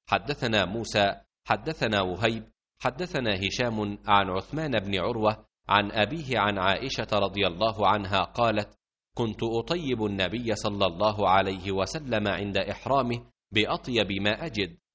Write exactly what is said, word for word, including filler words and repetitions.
حدثنا موسى حدثنا وهيب حدثنا هشام عن عثمان بن عروة عن أبيه عن عائشة رضي الله عنها قالت: كنت أطيب النبي صلى الله عليه وسلم عند إحرامه بأطيب ما أجد،